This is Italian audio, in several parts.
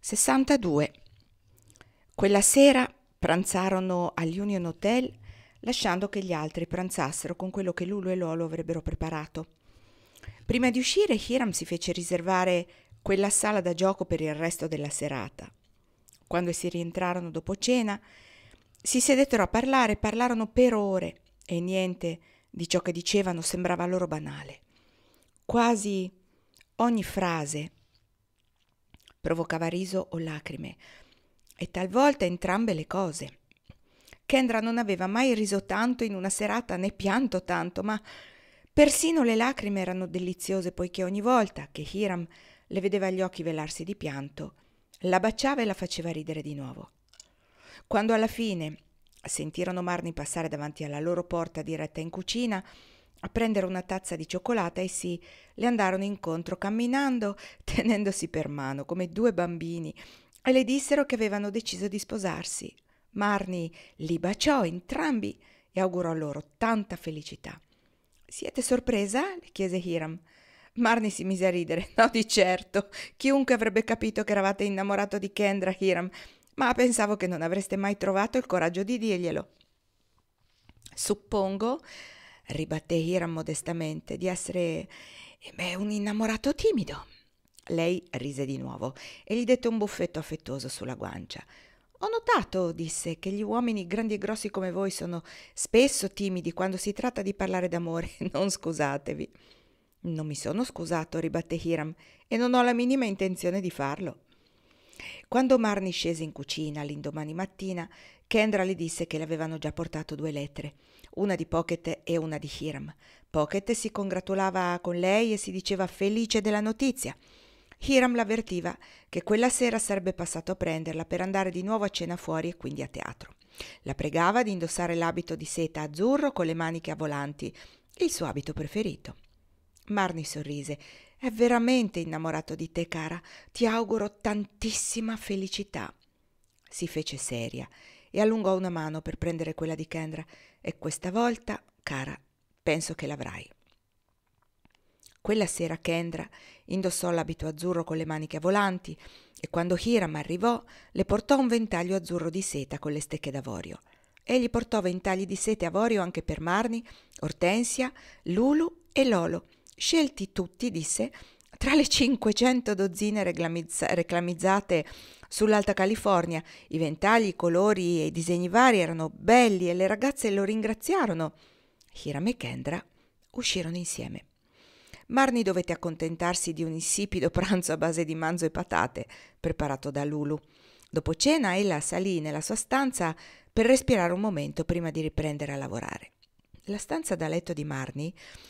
62. Quella sera pranzarono agli Union Hotel, lasciando che gli altri pranzassero con quello che Lulu e Lolo avrebbero preparato. Prima di uscire, Hiram si fece riservare quella sala da gioco per il resto della serata. Quando si rientrarono dopo cena, si sedettero a parlare e parlarono per ore e niente di ciò che dicevano sembrava loro banale. Quasi ogni frase provocava riso o lacrime, e talvolta entrambe le cose. Kendra non aveva mai riso tanto in una serata né pianto tanto, ma persino le lacrime erano deliziose, poiché ogni volta che Hiram le vedeva gli occhi velarsi di pianto, la baciava e la faceva ridere di nuovo. Quando alla fine sentirono Marnie passare davanti alla loro porta diretta in cucina a prendere una tazza di cioccolata, essi le andarono incontro camminando, tenendosi per mano come due bambini, e le dissero che avevano deciso di sposarsi. Marnie li baciò entrambi e augurò loro tanta felicità. «Siete sorpresa?» le chiese Hiram. Marnie si mise a ridere. «No, di certo, chiunque avrebbe capito che eravate innamorato di Kendra, Hiram, ma pensavo che non avreste mai trovato il coraggio di dirglielo». «Suppongo», ribatté Hiram modestamente, «di essere un innamorato timido». Lei rise di nuovo e gli dette un buffetto affettuoso sulla guancia. «Ho notato», disse, «che gli uomini grandi e grossi come voi sono spesso timidi quando si tratta di parlare d'amore. Non scusatevi». «Non mi sono scusato», ribatté Hiram, «e non ho la minima intenzione di farlo». Quando Marnie scese in cucina l'indomani mattina, Kendra le disse che le avevano già portato 2 lettere, una di Pocket e una di Hiram. Pocket si congratulava con lei e si diceva felice della notizia. Hiram l'avvertiva che quella sera sarebbe passato a prenderla per andare di nuovo a cena fuori e quindi a teatro. La pregava di indossare l'abito di seta azzurro con le maniche a volanti, il suo abito preferito. Marnie sorrise. «È veramente innamorato di te, cara. Ti auguro tantissima felicità». Si fece seria e allungò una mano per prendere quella di Kendra. «E questa volta, cara, penso che l'avrai». Quella sera Kendra indossò l'abito azzurro con le maniche a volanti e quando Hiram arrivò le portò un ventaglio azzurro di seta con le stecche d'avorio. Egli portò ventagli di seta e avorio anche per Marnie, Ortensia, Lulu e Lolo, scelti tutti, disse, tra le 500 dozzine reclamizzate sull'Alta California. I ventagli, i colori e i disegni vari erano belli e le ragazze lo ringraziarono. Hiram e Kendra uscirono insieme. Marnie dovette accontentarsi di un insipido pranzo a base di manzo e patate, preparato da Lulu. Dopo cena ella salì nella sua stanza per respirare un momento prima di riprendere a lavorare. La stanza da letto di Marnie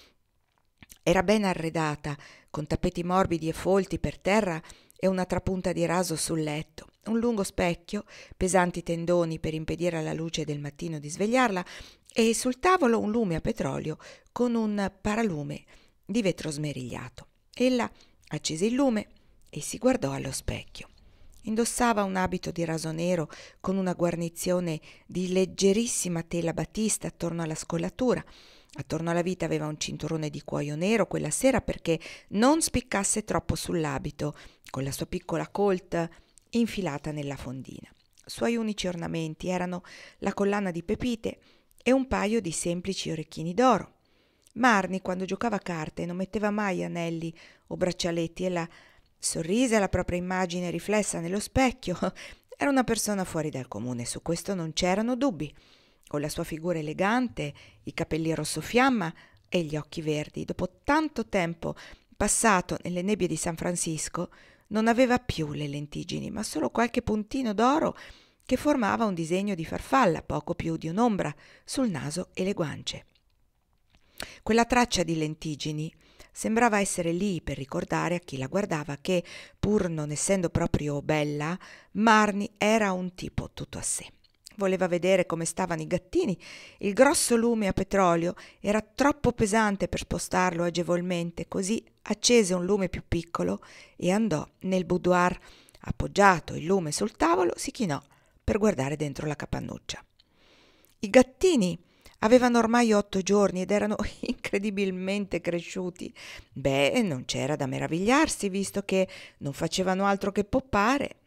era ben arredata, con tappeti morbidi e folti per terra e una trapunta di raso sul letto, un lungo specchio, pesanti tendoni per impedire alla luce del mattino di svegliarla e sul tavolo un lume a petrolio con un paralume di vetro smerigliato. Ella accese il lume e si guardò allo specchio. Indossava un abito di raso nero con una guarnizione di leggerissima tela batista attorno alla scollatura. Attorno alla vita aveva un cinturone di cuoio nero quella sera perché non spiccasse troppo sull'abito, con la sua piccola Colt infilata nella fondina. Suoi unici ornamenti erano la collana di pepite e un paio di semplici orecchini d'oro. Marnie, quando giocava a carte, non metteva mai anelli o braccialetti. Ella sorrise alla propria immagine riflessa nello specchio. Era una persona fuori dal comune, su questo non c'erano dubbi. Con la sua figura elegante, i capelli rosso fiamma e gli occhi verdi, dopo tanto tempo passato nelle nebbie di San Francisco, non aveva più le lentiggini, ma solo qualche puntino d'oro che formava un disegno di farfalla, poco più di un'ombra, sul naso e le guance. Quella traccia di lentiggini sembrava essere lì per ricordare a chi la guardava che, pur non essendo proprio bella, Marnie era un tipo tutto a sé. Voleva vedere come stavano i gattini. Il grosso lume a petrolio era troppo pesante per spostarlo agevolmente, così accese un lume più piccolo e andò nel boudoir. Appoggiato il lume sul tavolo, si chinò per guardare dentro la capannuccia. I gattini avevano ormai 8 giorni ed erano incredibilmente cresciuti. Non c'era da meravigliarsi, visto che non facevano altro che poppare.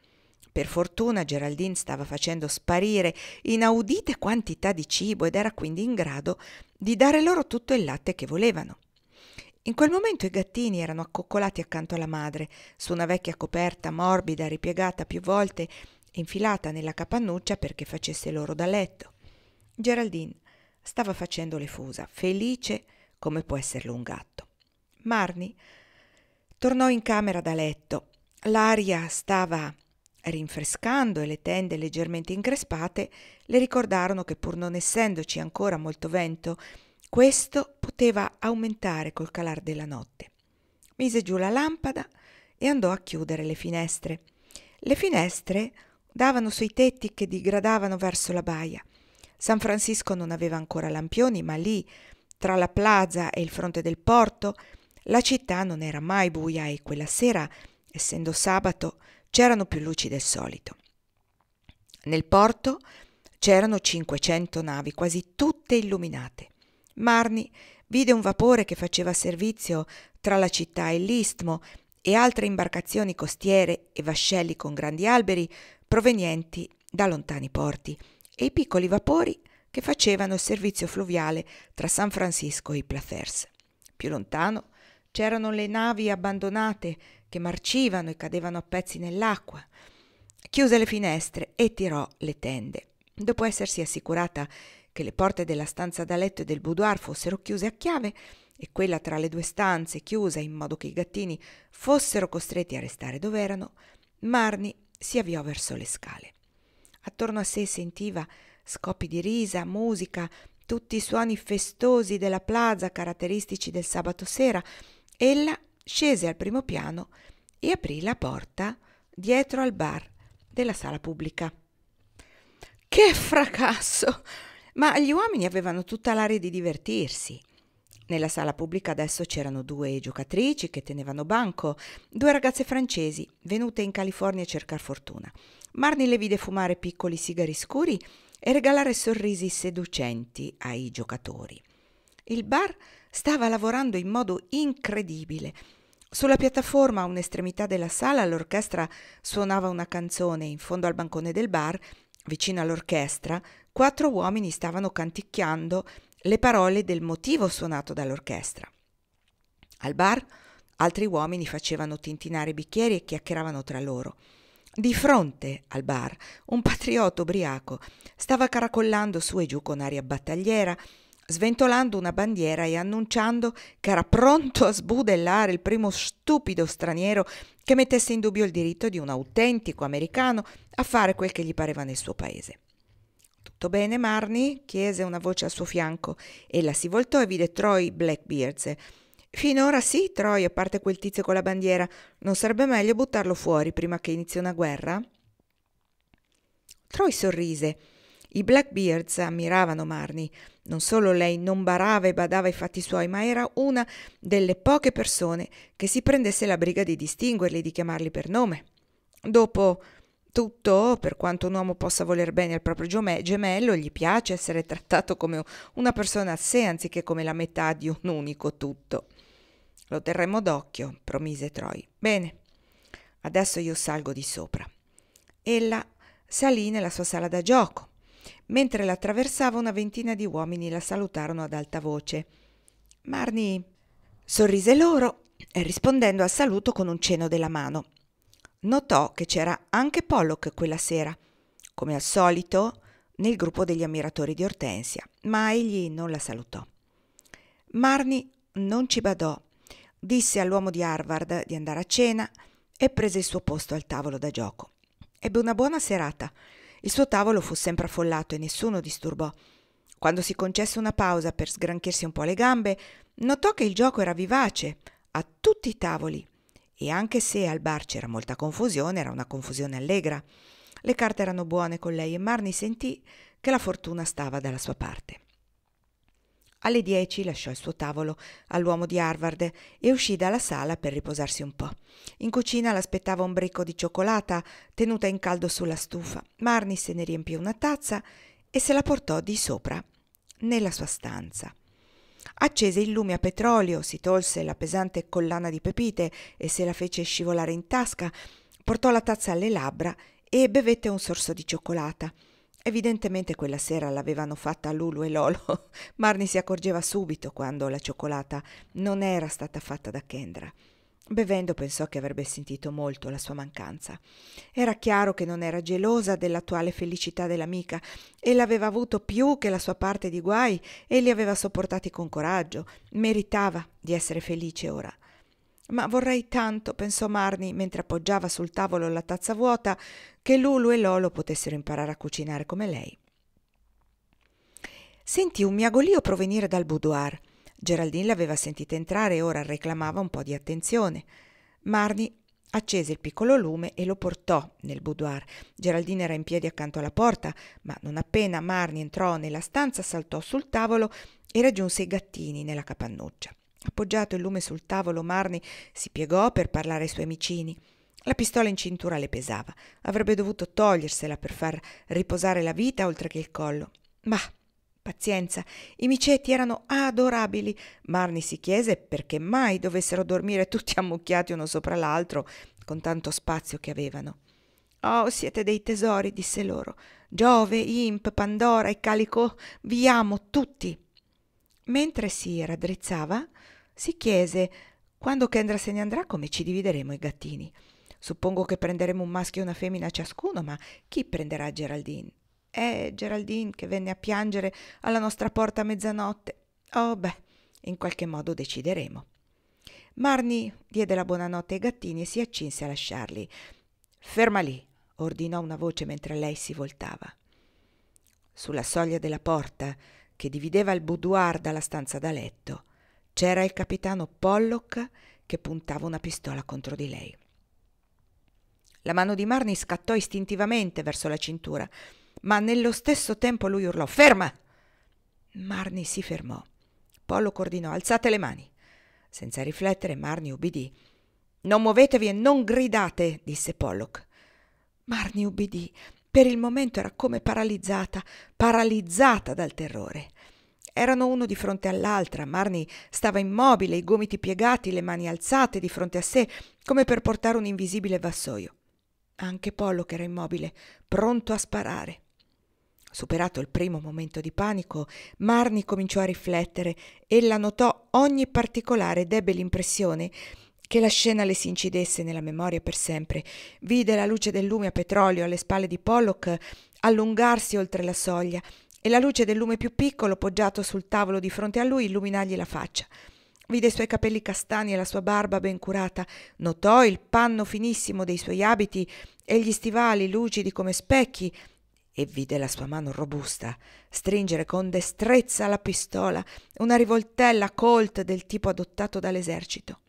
Per fortuna Geraldine stava facendo sparire inaudite quantità di cibo ed era quindi in grado di dare loro tutto il latte che volevano. In quel momento i gattini erano accoccolati accanto alla madre, su una vecchia coperta morbida, ripiegata più volte e infilata nella capannuccia perché facesse loro da letto. Geraldine stava facendo le fusa, felice come può esserlo un gatto. Marnie tornò in camera da letto. L'aria stava rinfrescando e le tende leggermente increspate le ricordarono che, pur non essendoci ancora molto vento, questo poteva aumentare col calar della notte. Mise giù la lampada e andò a chiudere le finestre. Le finestre davano sui tetti che digradavano verso la baia. San Francisco non aveva ancora lampioni, ma lì, tra la plaza e il fronte del porto, la città non era mai buia e quella sera, essendo sabato, c'erano più luci del solito. Nel porto c'erano 500 navi, quasi tutte illuminate. Marnie vide un vapore che faceva servizio tra la città e l'istmo e altre imbarcazioni costiere e vascelli con grandi alberi provenienti da lontani porti e i piccoli vapori che facevano il servizio fluviale tra San Francisco e i Plathers. Più lontano c'erano le navi abbandonate che marcivano e cadevano a pezzi nell'acqua. Chiuse le finestre e tirò le tende. Dopo essersi assicurata che le porte della stanza da letto e del boudoir fossero chiuse a chiave e quella tra le due stanze chiusa in modo che i gattini fossero costretti a restare dove erano, Marnie si avviò verso le scale. Attorno a sé sentiva scoppi di risa, musica, tutti i suoni festosi della plaza caratteristici del sabato sera. Ella scese al primo piano e aprì la porta dietro al bar della sala pubblica. Che fracasso! Ma gli uomini avevano tutta l'aria di divertirsi. Nella sala pubblica adesso c'erano 2 giocatrici che tenevano banco, 2 ragazze francesi venute in California a cercar fortuna. Marnie le vide fumare piccoli sigari scuri e regalare sorrisi seducenti ai giocatori. Il bar stava lavorando in modo incredibile. Sulla piattaforma a un'estremità della sala l'orchestra suonava una canzone. In fondo al bancone del bar, vicino all'orchestra, 4 uomini stavano canticchiando le parole del motivo suonato dall'orchestra. Al bar altri uomini facevano tintinare i bicchieri e chiacchieravano tra loro. Di fronte al bar un patriota ubriaco stava caracollando su e giù con aria battagliera, sventolando una bandiera e annunciando che era pronto a sbudellare il primo stupido straniero che mettesse in dubbio il diritto di un autentico americano a fare quel che gli pareva nel suo paese. «Tutto bene, Marnie?» chiese una voce al suo fianco. Ella si voltò e vide Troy Blackbeards. «Finora sì, Troy, a parte quel tizio con la bandiera. Non sarebbe meglio buttarlo fuori prima che inizi una guerra?» Troy sorrise. I Blackbeards ammiravano Marnie. Non solo lei non barava e badava ai fatti suoi, ma era una delle poche persone che si prendesse la briga di distinguerli e di chiamarli per nome. Dopo tutto, per quanto un uomo possa voler bene al proprio gemello, gli piace essere trattato come una persona a sé anziché come la metà di un unico tutto. «Lo terremo d'occhio», promise Troy. «Bene, adesso io salgo di sopra». Ella salì nella sua sala da gioco. Mentre la attraversava una ventina di uomini la salutarono ad alta voce. Marnie sorrise loro, rispondendo al saluto con un cenno della mano. Notò che c'era anche Pollock quella sera, come al solito nel gruppo degli ammiratori di Ortensia, ma egli non la salutò. Marnie non ci badò, disse all'uomo di Harvard di andare a cena e prese il suo posto al tavolo da gioco. Ebbe una buona serata. Il suo tavolo fu sempre affollato e nessuno disturbò. Quando si concesse una pausa per sgranchirsi un po' le gambe, notò che il gioco era vivace a tutti i tavoli e anche se al bar c'era molta confusione, era una confusione allegra. Le carte erano buone con lei e Marnie sentì che la fortuna stava dalla sua parte. Alle 10 lasciò il suo tavolo all'uomo di Harvard e uscì dalla sala per riposarsi un po'. In cucina l'aspettava un bricco di cioccolata tenuta in caldo sulla stufa. Marnie se ne riempì una tazza e se la portò di sopra nella sua stanza. Accese il lume a petrolio, si tolse la pesante collana di pepite e se la fece scivolare in tasca, portò la tazza alle labbra e bevette un sorso di cioccolata. Evidentemente quella sera l'avevano fatta Lulu e Lolo. Marnie si accorgeva subito quando la cioccolata non era stata fatta da Kendra. Bevendo pensò che avrebbe sentito molto la sua mancanza. Era chiaro che non era gelosa dell'attuale felicità dell'amica e l'aveva avuto più che la sua parte di guai e li aveva sopportati con coraggio. Meritava di essere felice ora. Ma vorrei tanto, pensò Marnie mentre appoggiava sul tavolo la tazza vuota, che Lulu e Lolo potessero imparare a cucinare come lei. Sentì un miagolio provenire dal boudoir. Geraldine l'aveva sentita entrare e ora reclamava un po' di attenzione. Marnie accese il piccolo lume e lo portò nel boudoir. Geraldine era in piedi accanto alla porta, ma non appena Marnie entrò nella stanza saltò sul tavolo e raggiunse i gattini nella capannuccia. Appoggiato il lume sul tavolo, Marnie si piegò per parlare ai suoi amicini. La pistola in cintura le pesava. Avrebbe dovuto togliersela per far riposare la vita oltre che il collo. Ma pazienza, i micetti erano adorabili. Marnie si chiese perché mai dovessero dormire tutti ammucchiati uno sopra l'altro con tanto spazio che avevano. «Oh, siete dei tesori», disse loro. «Giove, Imp, Pandora e Calico, vi amo tutti». Mentre si raddrizzava, si chiese: «Quando Kendra se ne andrà, come ci divideremo i gattini? Suppongo che prenderemo un maschio e una femmina ciascuno, ma chi prenderà Geraldine? Geraldine che venne a piangere alla nostra porta a mezzanotte. Oh, beh, in qualche modo decideremo». Marnie diede la buonanotte ai gattini e si accinse a lasciarli. «Ferma lì», ordinò una voce mentre lei si voltava. Sulla soglia della porta, che divideva il boudoir dalla stanza da letto, c'era il capitano Pollock che puntava una pistola contro di lei. La mano di Marnie scattò istintivamente verso la cintura, ma nello stesso tempo lui urlò: «Ferma!». Marnie si fermò. Pollock ordinò: «Alzate le mani». Senza riflettere, Marnie ubbidì. «Non muovetevi e non gridate», disse Pollock. Marnie ubbidì. Per il momento era come paralizzata dal terrore. Erano uno di fronte all'altra. Marnie stava immobile, i gomiti piegati, le mani alzate di fronte a sé, come per portare un invisibile vassoio. Anche Pollock era immobile, pronto a sparare. Superato il primo momento di panico, Marnie cominciò a riflettere. Ella notò ogni particolare ed ebbe l'impressione che la scena le si incidesse nella memoria per sempre. Vide la luce del lume a petrolio alle spalle di Pollock allungarsi oltre la soglia e la luce del lume più piccolo poggiato sul tavolo di fronte a lui illuminargli la faccia. Vide i suoi capelli castani e la sua barba ben curata, notò il panno finissimo dei suoi abiti e gli stivali lucidi come specchi e vide la sua mano robusta stringere con destrezza la pistola, una rivoltella Colt del tipo adottato dall'esercito.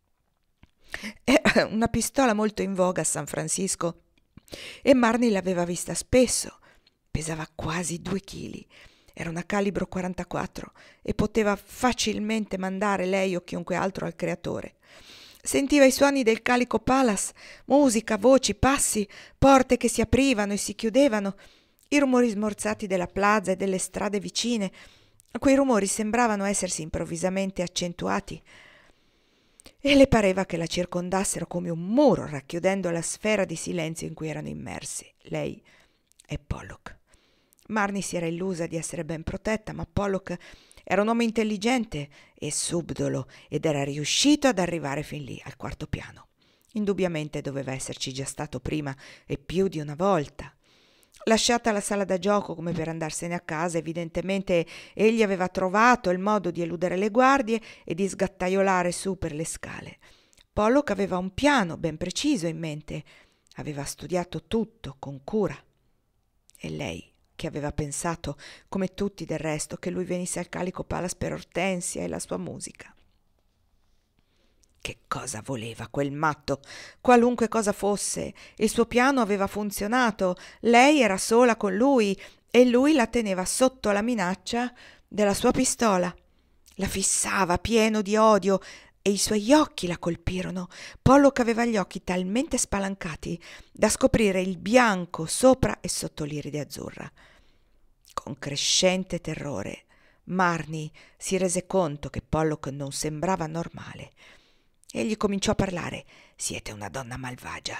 Era una pistola molto in voga a San Francisco e Marnie l'aveva vista spesso. Pesava quasi 2 chili. Era una calibro 44 e poteva facilmente mandare lei o chiunque altro al creatore. Sentiva i suoni del Calico Palace, musica, voci, passi, porte che si aprivano e si chiudevano, i rumori smorzati della plaza e delle strade vicine. Quei rumori sembravano essersi improvvisamente accentuati e le pareva che la circondassero come un muro, racchiudendo la sfera di silenzio in cui erano immersi, lei e Pollock. Marnie si era illusa di essere ben protetta, ma Pollock era un uomo intelligente e subdolo ed era riuscito ad arrivare fin lì, al 4° piano. Indubbiamente doveva esserci già stato prima e più di una volta. Lasciata la sala da gioco come per andarsene a casa, evidentemente egli aveva trovato il modo di eludere le guardie e di sgattaiolare su per le scale. Pollock aveva un piano ben preciso in mente, aveva studiato tutto con cura. E lei, che aveva pensato, come tutti del resto, che lui venisse al Calico Palace per Ortensia e la sua musica. Che cosa voleva quel matto? Qualunque cosa fosse, il suo piano aveva funzionato, lei era sola con lui e lui la teneva sotto la minaccia della sua pistola. La fissava pieno di odio e i suoi occhi la colpirono. Pollock aveva gli occhi talmente spalancati da scoprire il bianco sopra e sotto l'iride azzurra. Con crescente terrore, Marnie si rese conto che Pollock non sembrava normale. Egli cominciò a parlare. «Siete una donna malvagia.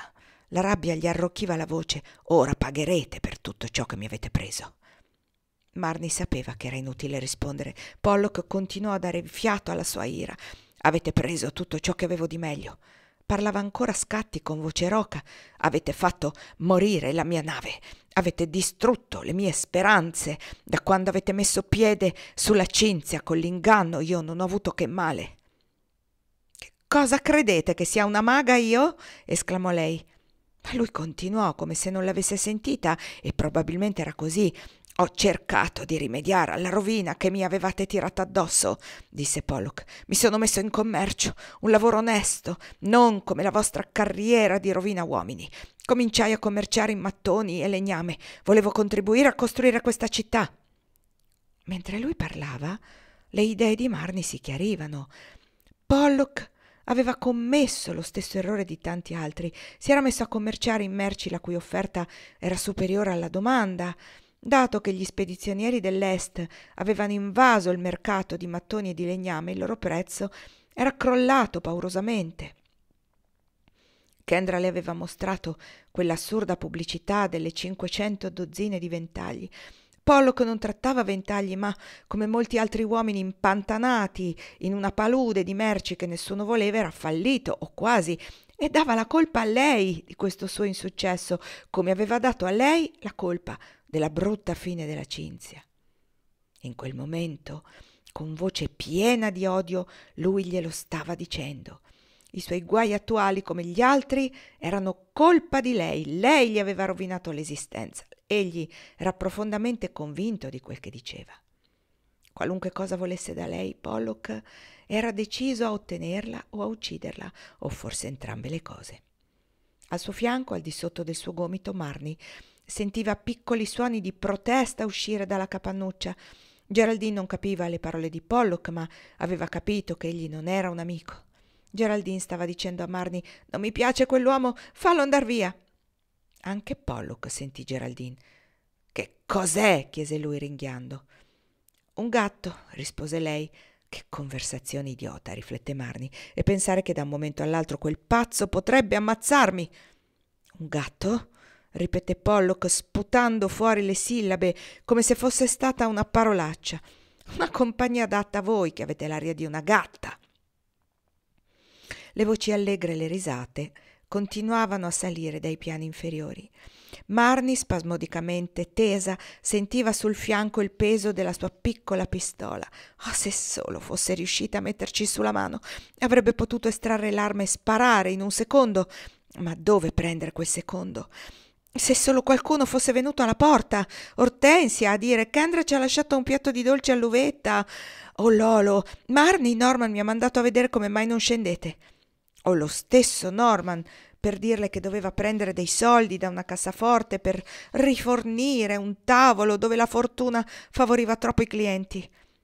La rabbia gli arrocchiva la voce. «Ora pagherete per tutto ciò che mi avete preso». Marnie sapeva che era inutile rispondere. Pollock continuò a dare fiato alla sua ira. «Avete preso tutto ciò che avevo di meglio». Parlava ancora a scatti con voce roca. «Avete fatto morire la mia nave. Avete distrutto le mie speranze. Da quando avete messo piede sulla Cinzia con l'inganno io non ho avuto che male». «Che cosa credete, che sia una maga io?» esclamò lei. Ma lui continuò come se non l'avesse sentita, e probabilmente era così. «Ho cercato di rimediare alla rovina che mi avevate tirato addosso», disse Pollock. «Mi sono messo in commercio, un lavoro onesto, non come la vostra carriera di rovina uomini. Cominciai a commerciare in mattoni e legname. Volevo contribuire a costruire questa città». Mentre lui parlava, le idee di Marnie si chiarivano. Pollock aveva commesso lo stesso errore di tanti altri. Si era messo a commerciare in merci la cui offerta era superiore alla domanda. Dato che gli spedizionieri dell'Est avevano invaso il mercato di mattoni e di legname, il loro prezzo era crollato paurosamente. Kendra le aveva mostrato quell'assurda pubblicità delle 500 dozzine di ventagli. Pollock non trattava ventagli, ma come molti altri uomini impantanati in una palude di merci che nessuno voleva, era fallito, o quasi, e dava la colpa a lei di questo suo insuccesso, come aveva dato a lei la colpa della brutta fine della Cinzia. In quel momento, con voce piena di odio, lui glielo stava dicendo. I suoi guai attuali, come gli altri, erano colpa di lei. Lei gli aveva rovinato l'esistenza. Egli era profondamente convinto di quel che diceva. Qualunque cosa volesse da lei, Pollock era deciso a ottenerla o a ucciderla, o forse entrambe le cose. Al suo fianco, al di sotto del suo gomito, Marnie sentiva piccoli suoni di protesta uscire dalla capannuccia. Geraldine non capiva le parole di Pollock, ma aveva capito che egli non era un amico. Geraldine stava dicendo a Marnie: «Non mi piace quell'uomo, fallo andar via». Anche Pollock sentì Geraldine. «Che cos'è?» chiese lui ringhiando. «Un gatto», rispose lei. Che conversazione idiota, riflette Marnie, e pensare che da un momento all'altro quel pazzo potrebbe ammazzarmi. «Un gatto?» ripeté Pollock, sputando fuori le sillabe come se fosse stata una parolaccia. «Una compagnia adatta a voi, che avete l'aria di una gatta». Le voci allegre e le risate continuavano a salire dai piani inferiori. Marnie, spasmodicamente tesa, sentiva sul fianco il peso della sua piccola pistola. Oh, se solo fosse riuscita a metterci su la mano! Avrebbe potuto estrarre l'arma e sparare in un secondo. Ma dove prendere quel secondo? Se solo qualcuno fosse venuto alla porta! Ortensia a dire: «Kendra ci ha lasciato un piatto di dolci all'uvetta». «Oh Lolo, Marnie, Norman mi ha mandato a vedere come mai non scendete». O lo stesso Norman per dirle che doveva prendere dei soldi da una cassaforte per rifornire un tavolo dove la fortuna favoriva troppo i clienti.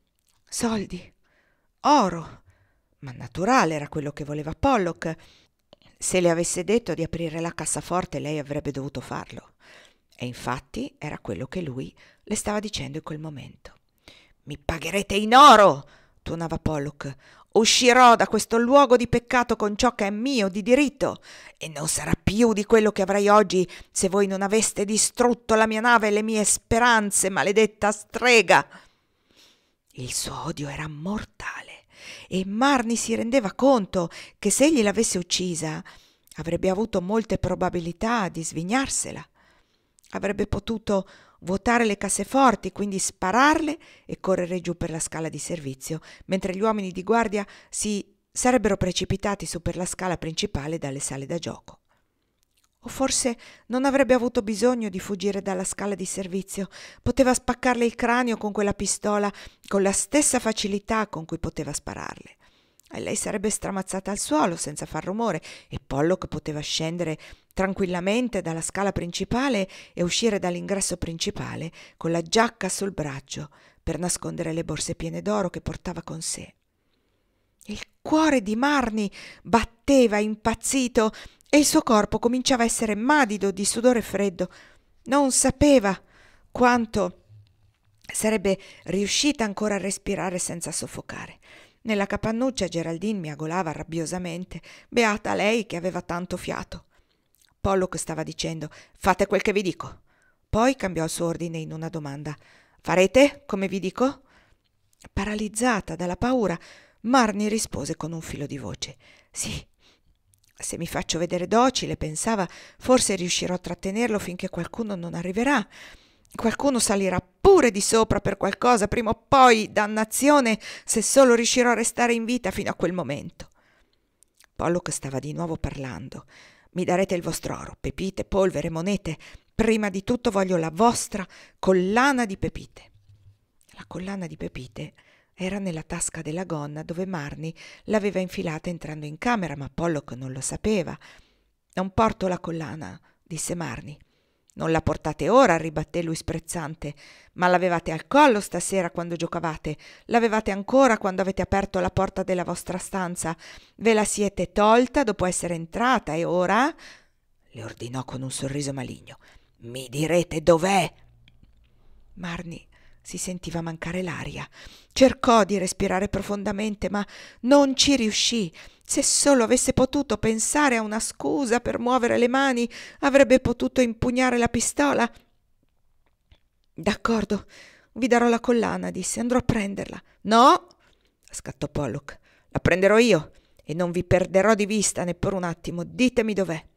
Soldi, oro, ma naturale era quello che voleva Pollock. Se le avesse detto di aprire la cassaforte, lei avrebbe dovuto farlo. E infatti era quello che lui le stava dicendo in quel momento. «Mi pagherete in oro!» tuonava Pollock. «Uscirò da questo luogo di peccato con ciò che è mio di diritto, e non sarà più di quello che avrai oggi se voi non aveste distrutto la mia nave e le mie speranze, maledetta strega!» Il suo odio era mortale, e Marnie si rendeva conto che se egli l'avesse uccisa avrebbe avuto molte probabilità di svignarsela. Avrebbe potuto vuotare le casseforti, quindi spararle e correre giù per la scala di servizio, mentre gli uomini di guardia si sarebbero precipitati su per la scala principale dalle sale da gioco. O forse non avrebbe avuto bisogno di fuggire dalla scala di servizio. Poteva spaccarle il cranio con quella pistola con la stessa facilità con cui poteva spararle. E lei sarebbe stramazzata al suolo senza far rumore, e Pollock poteva scendere tranquillamente dalla scala principale e uscire dall'ingresso principale con la giacca sul braccio per nascondere le borse piene d'oro che portava con sé. Il cuore di Marnie batteva impazzito e il suo corpo cominciava a essere madido di sudore freddo. Non sapeva quanto sarebbe riuscita ancora a respirare senza soffocare. Nella capannuccia Geraldine miagolava rabbiosamente. Beata lei che aveva tanto fiato. Pollock stava dicendo «Fate quel che vi dico». Poi cambiò il suo ordine in una domanda. «Farete come vi dico?» Paralizzata dalla paura, Marnie rispose con un filo di voce. «Sì, se mi faccio vedere docile», pensava, «forse riuscirò a trattenerlo finché qualcuno non arriverà. Qualcuno salirà pure di sopra per qualcosa, prima o poi, dannazione, se solo riuscirò a restare in vita fino a quel momento». Pollock stava di nuovo parlando. «Mi darete il vostro oro, pepite, polvere, monete. Prima di tutto voglio la vostra collana di pepite». La collana di pepite era nella tasca della gonna dove Marnie l'aveva infilata entrando in camera, ma Pollock non lo sapeva. «Non porto la collana», disse Marnie. «Non la portate ora», ribatté lui sprezzante, «ma l'avevate al collo stasera quando giocavate, l'avevate ancora quando avete aperto la porta della vostra stanza, ve la siete tolta dopo essere entrata e ora», le ordinò con un sorriso maligno, «mi direte dov'è». Marnie si sentiva mancare l'aria. Cercò di respirare profondamente, ma non ci riuscì. Se solo avesse potuto pensare a una scusa per muovere le mani, avrebbe potuto impugnare la pistola. «D'accordo, vi darò la collana», disse, «andrò a prenderla». «No», scattò Pollock, «la prenderò io e non vi perderò di vista neppure un attimo. Ditemi dov'è».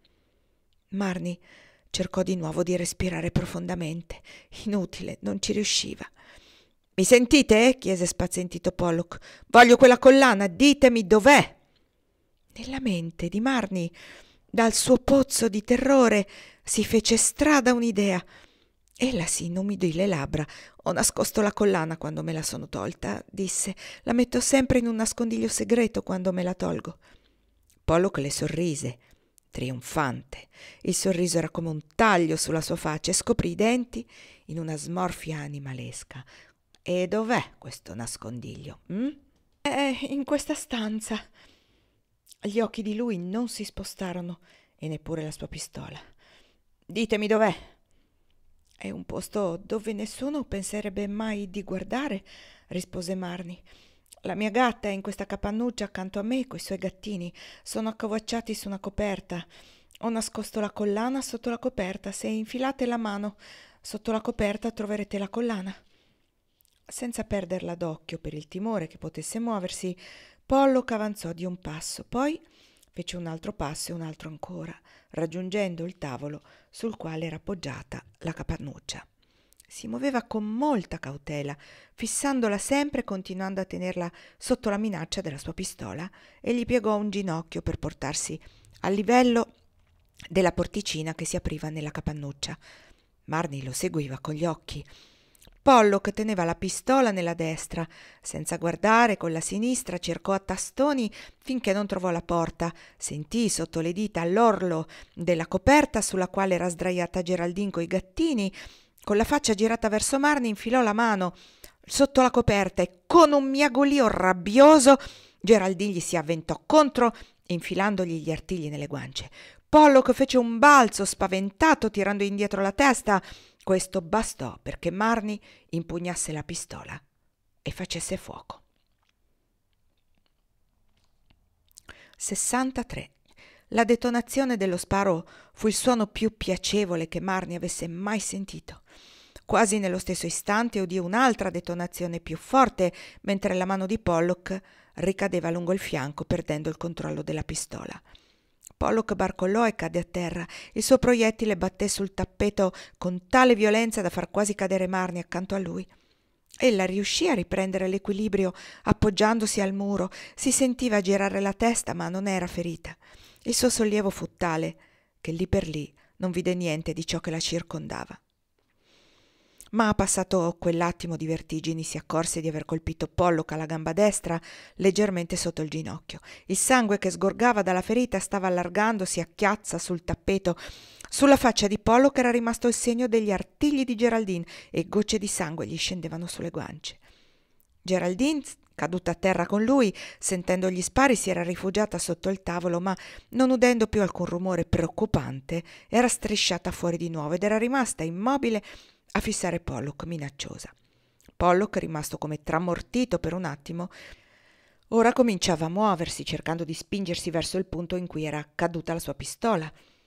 Marnie cercò di nuovo di respirare profondamente. Inutile, non ci riusciva. «Mi sentite?» chiese spazientito Pollock. «Voglio quella collana, ditemi dov'è». Nella mente di Marnie, dal suo pozzo di terrore, si fece strada un'idea. Ella si inumidì le labbra. «Ho nascosto la collana quando me la sono tolta», disse. «La metto sempre in un nascondiglio segreto quando me la tolgo». Pollock le sorrise, trionfante. Il sorriso era come un taglio sulla sua faccia e scoprì i denti in una smorfia animalesca. «E dov'è questo nascondiglio?» «È in questa stanza». Gli occhi di lui non si spostarono e neppure la sua pistola. «Ditemi dov'è». «È un posto dove nessuno penserebbe mai di guardare», rispose Marnie. «La mia gatta è in questa capannuccia accanto a me coi suoi gattini. Sono accovacciati su una coperta. Ho nascosto la collana sotto la coperta. Se infilate la mano sotto la coperta troverete la collana». Senza perderla d'occhio per il timore che potesse muoversi, Pollock avanzò di un passo, poi fece un altro passo e un altro ancora, raggiungendo il tavolo sul quale era appoggiata la capannuccia. Si muoveva con molta cautela, fissandola sempre e continuando a tenerla sotto la minaccia della sua pistola, e gli piegò un ginocchio per portarsi a livello della porticina che si apriva nella capannuccia. Marnie lo seguiva con gli occhi. Pollock teneva la pistola nella destra. Senza guardare, con la sinistra cercò a tastoni finché non trovò la porta. Sentì sotto le dita l'orlo della coperta sulla quale era sdraiata Geraldine coi gattini. Con la faccia girata verso Marnie infilò la mano sotto la coperta e con un miagolio rabbioso Geraldine gli si avventò contro, infilandogli gli artigli nelle guance. Pollock fece un balzo spaventato tirando indietro la testa. Questo bastò perché Marnie impugnasse la pistola e facesse fuoco. 63. La detonazione dello sparo fu il suono più piacevole che Marnie avesse mai sentito. Quasi nello stesso istante udì un'altra detonazione più forte, mentre la mano di Pollock ricadeva lungo il fianco, perdendo il controllo della pistola. Pollock barcollò e cadde a terra. Il suo proiettile batté sul tappeto con tale violenza da far quasi cadere Marnie accanto a lui. Ella riuscì a riprendere l'equilibrio appoggiandosi al muro. Si sentiva girare la testa, ma non era ferita. Il suo sollievo fu tale che lì per lì non vide niente di ciò che la circondava. Ma passato quell'attimo di vertigini si accorse di aver colpito Pollock alla gamba destra leggermente sotto il ginocchio. Il sangue che sgorgava dalla ferita stava allargandosi a chiazza sul tappeto. Sulla faccia di Pollock era rimasto il segno degli artigli di Geraldine e gocce di sangue gli scendevano sulle guance. Geraldine, caduta a terra con lui, sentendo gli spari, si era rifugiata sotto il tavolo, ma non udendo più alcun rumore preoccupante, era strisciata fuori di nuovo ed era rimasta immobile a fissare Pollock minacciosa. Pollock, rimasto come tramortito per un attimo, ora cominciava a muoversi, cercando di spingersi verso il punto in cui era caduta la sua pistola.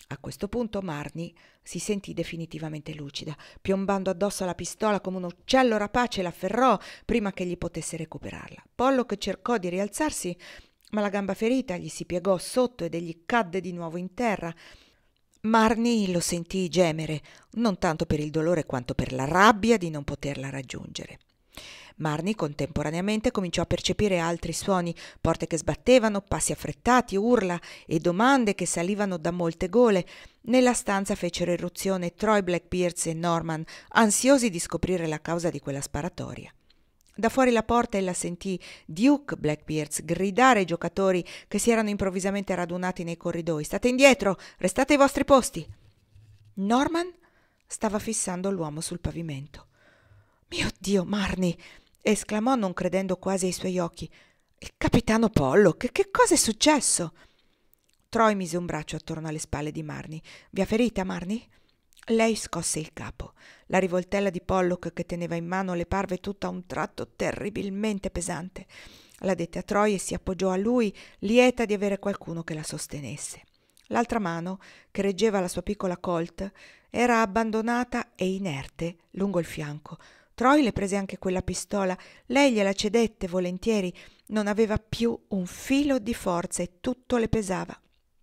A questo punto Marnie si sentì definitivamente lucida. Piombando addosso alla pistola come un uccello rapace, l'afferrò prima che egli potesse recuperarla. Pollock cercò di rialzarsi, ma la gamba ferita gli si piegò sotto ed egli cadde di nuovo in terra. Marnie lo sentì gemere, non tanto per il dolore quanto per la rabbia di non poterla raggiungere. Marnie contemporaneamente cominciò a percepire altri suoni, porte che sbattevano, passi affrettati, urla e domande che salivano da molte gole. Nella stanza fecero irruzione Troy Blackbeards e Norman, ansiosi di scoprire la causa di quella sparatoria. Da fuori la porta ella sentì Duke Blackbeards gridare ai giocatori che si erano improvvisamente radunati nei corridoi: «State indietro! Restate ai vostri posti!» Norman stava fissando l'uomo sul pavimento. «Mio Dio, Marnie!» esclamò, non credendo quasi ai suoi occhi. «Il capitano Pollock! Che cosa è successo?» Troy mise un braccio attorno alle spalle di Marnie. «Vi ha ferita, Marnie?» Lei scosse il capo. La rivoltella di Pollock che teneva in mano le parve tutto a un tratto terribilmente pesante. La dette a Troy e si appoggiò a lui, lieta di avere qualcuno che la sostenesse. L'altra mano, che reggeva la sua piccola Colt, era abbandonata e inerte lungo il fianco. Troy le prese anche quella pistola. Lei gliela cedette volentieri. Non aveva più un filo di forza e tutto le pesava.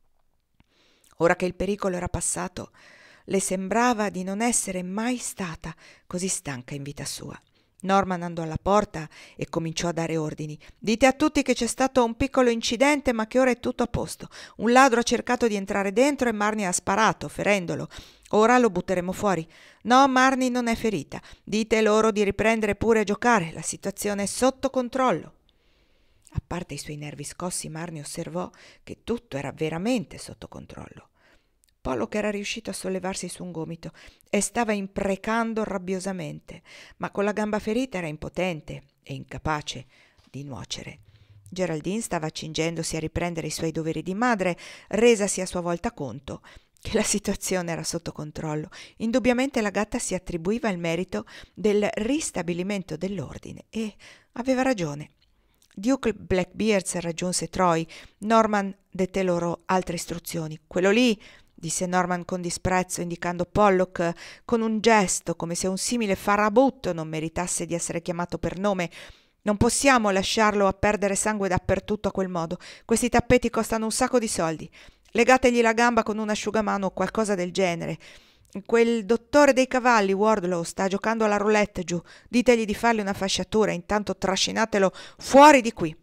Ora che il pericolo era passato, le sembrava di non essere mai stata così stanca in vita sua. Norman andò alla porta e cominciò a dare ordini. «Dite a tutti che c'è stato un piccolo incidente, ma che ora è tutto a posto. Un ladro ha cercato di entrare dentro e Marnie ha sparato, ferendolo. Ora lo butteremo fuori. No, Marnie non è ferita. Dite loro di riprendere pure a giocare. La situazione è sotto controllo». A parte i suoi nervi scossi, Marnie osservò che tutto era veramente sotto controllo. Pollock era riuscito a sollevarsi su un gomito e stava imprecando rabbiosamente, ma con la gamba ferita era impotente e incapace di nuocere. Geraldine stava accingendosi a riprendere i suoi doveri di madre, resasi a sua volta conto che la situazione era sotto controllo. Indubbiamente la gatta si attribuiva il merito del ristabilimento dell'ordine e aveva ragione. Duke Blackbeards raggiunse Troy. Norman dette loro altre istruzioni. «Quello lì», disse Norman con disprezzo, indicando Pollock con un gesto, come se un simile farabutto non meritasse di essere chiamato per nome. «Non possiamo lasciarlo a perdere sangue dappertutto a quel modo. Questi tappeti costano un sacco di soldi. Legategli la gamba con un asciugamano o qualcosa del genere. Quel dottore dei cavalli, Wardlow, sta giocando alla roulette giù. Ditegli di fargli una fasciatura, intanto trascinatelo fuori di qui».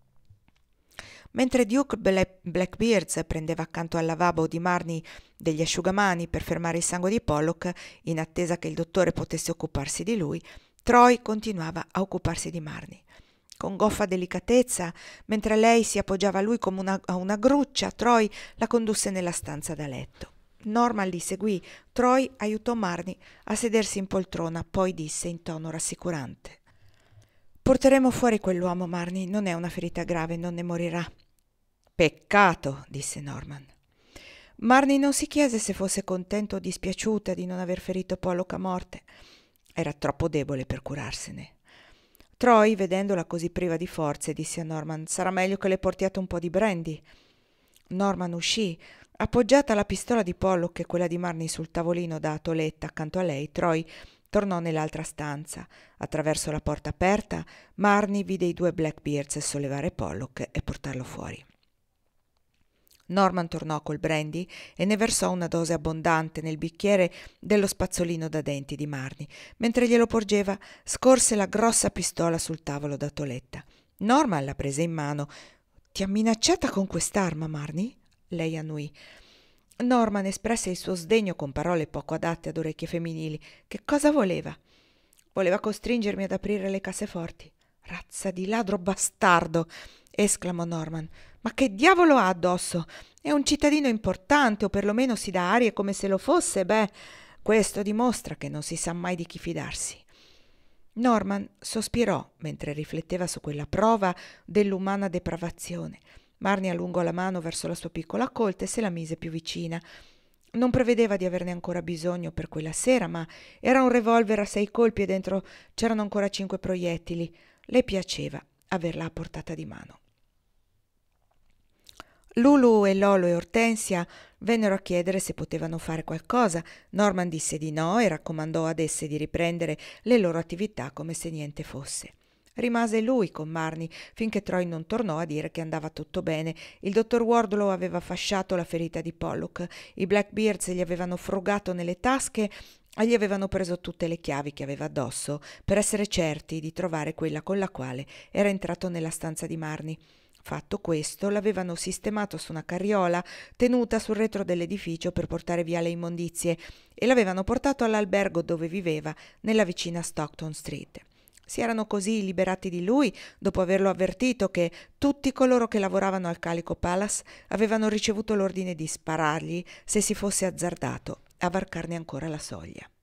Mentre Duke Blackbeards prendeva accanto al lavabo di Marnie degli asciugamani per fermare il sangue di Pollock, in attesa che il dottore potesse occuparsi di lui, Troy continuava a occuparsi di Marnie. Con goffa delicatezza, mentre lei si appoggiava a lui come a una gruccia, Troy la condusse nella stanza da letto. Norman li seguì. Troy aiutò Marnie a sedersi in poltrona, poi disse in tono rassicurante: «Porteremo fuori quell'uomo, Marnie. Non è una ferita grave, non ne morirà». «Peccato», disse Norman. Marnie non si chiese se fosse contenta o dispiaciuta di non aver ferito Pollock a morte. Era troppo debole per curarsene. Troy, vedendola così priva di forze, disse a Norman: «Sarà meglio che le portiate un po' di brandy». Norman uscì. Appoggiata la pistola di Pollock e quella di Marnie sul tavolino da atoletta accanto a lei, Troy tornò nell'altra stanza. Attraverso la porta aperta, Marnie vide i due Blackbeards sollevare Pollock e portarlo fuori. Norman tornò col brandy e ne versò una dose abbondante nel bicchiere dello spazzolino da denti di Marnie. Mentre glielo porgeva, scorse la grossa pistola sul tavolo da toletta. Norman la prese in mano. «Ti ha minacciata con quest'arma, Marnie?» Lei annuì. Norman espresse il suo sdegno con parole poco adatte ad orecchie femminili. «Che cosa voleva?» «Voleva costringermi ad aprire le casseforti». «Razza di ladro bastardo!» esclamò Norman. «Ma che diavolo ha addosso? È un cittadino importante, o perlomeno si dà arie come se lo fosse. Beh, questo dimostra che non si sa mai di chi fidarsi». Norman sospirò mentre rifletteva su quella prova dell'umana depravazione. Marnie allungò la mano verso la sua piccola Colt e se la mise più vicina. Non prevedeva di averne ancora bisogno per quella sera, ma era un revolver a 6 colpi e dentro c'erano ancora 5 proiettili. Le piaceva averla a portata di mano. Lulu e Lolo e Ortensia vennero a chiedere se potevano fare qualcosa. Norman disse di no e raccomandò ad esse di riprendere le loro attività come se niente fosse. Rimase lui con Marnie finché Troy non tornò a dire che andava tutto bene. Il dottor Wardlow aveva fasciato la ferita di Pollock, i Blackbeards gli avevano frugato nelle tasche e gli avevano preso tutte le chiavi che aveva addosso per essere certi di trovare quella con la quale era entrato nella stanza di Marnie. Fatto questo, l'avevano sistemato su una carriola tenuta sul retro dell'edificio per portare via le immondizie e l'avevano portato all'albergo dove viveva, nella vicina Stockton Street. Si erano così liberati di lui dopo averlo avvertito che tutti coloro che lavoravano al Calico Palace avevano ricevuto l'ordine di sparargli se si fosse azzardato a varcarne ancora la soglia.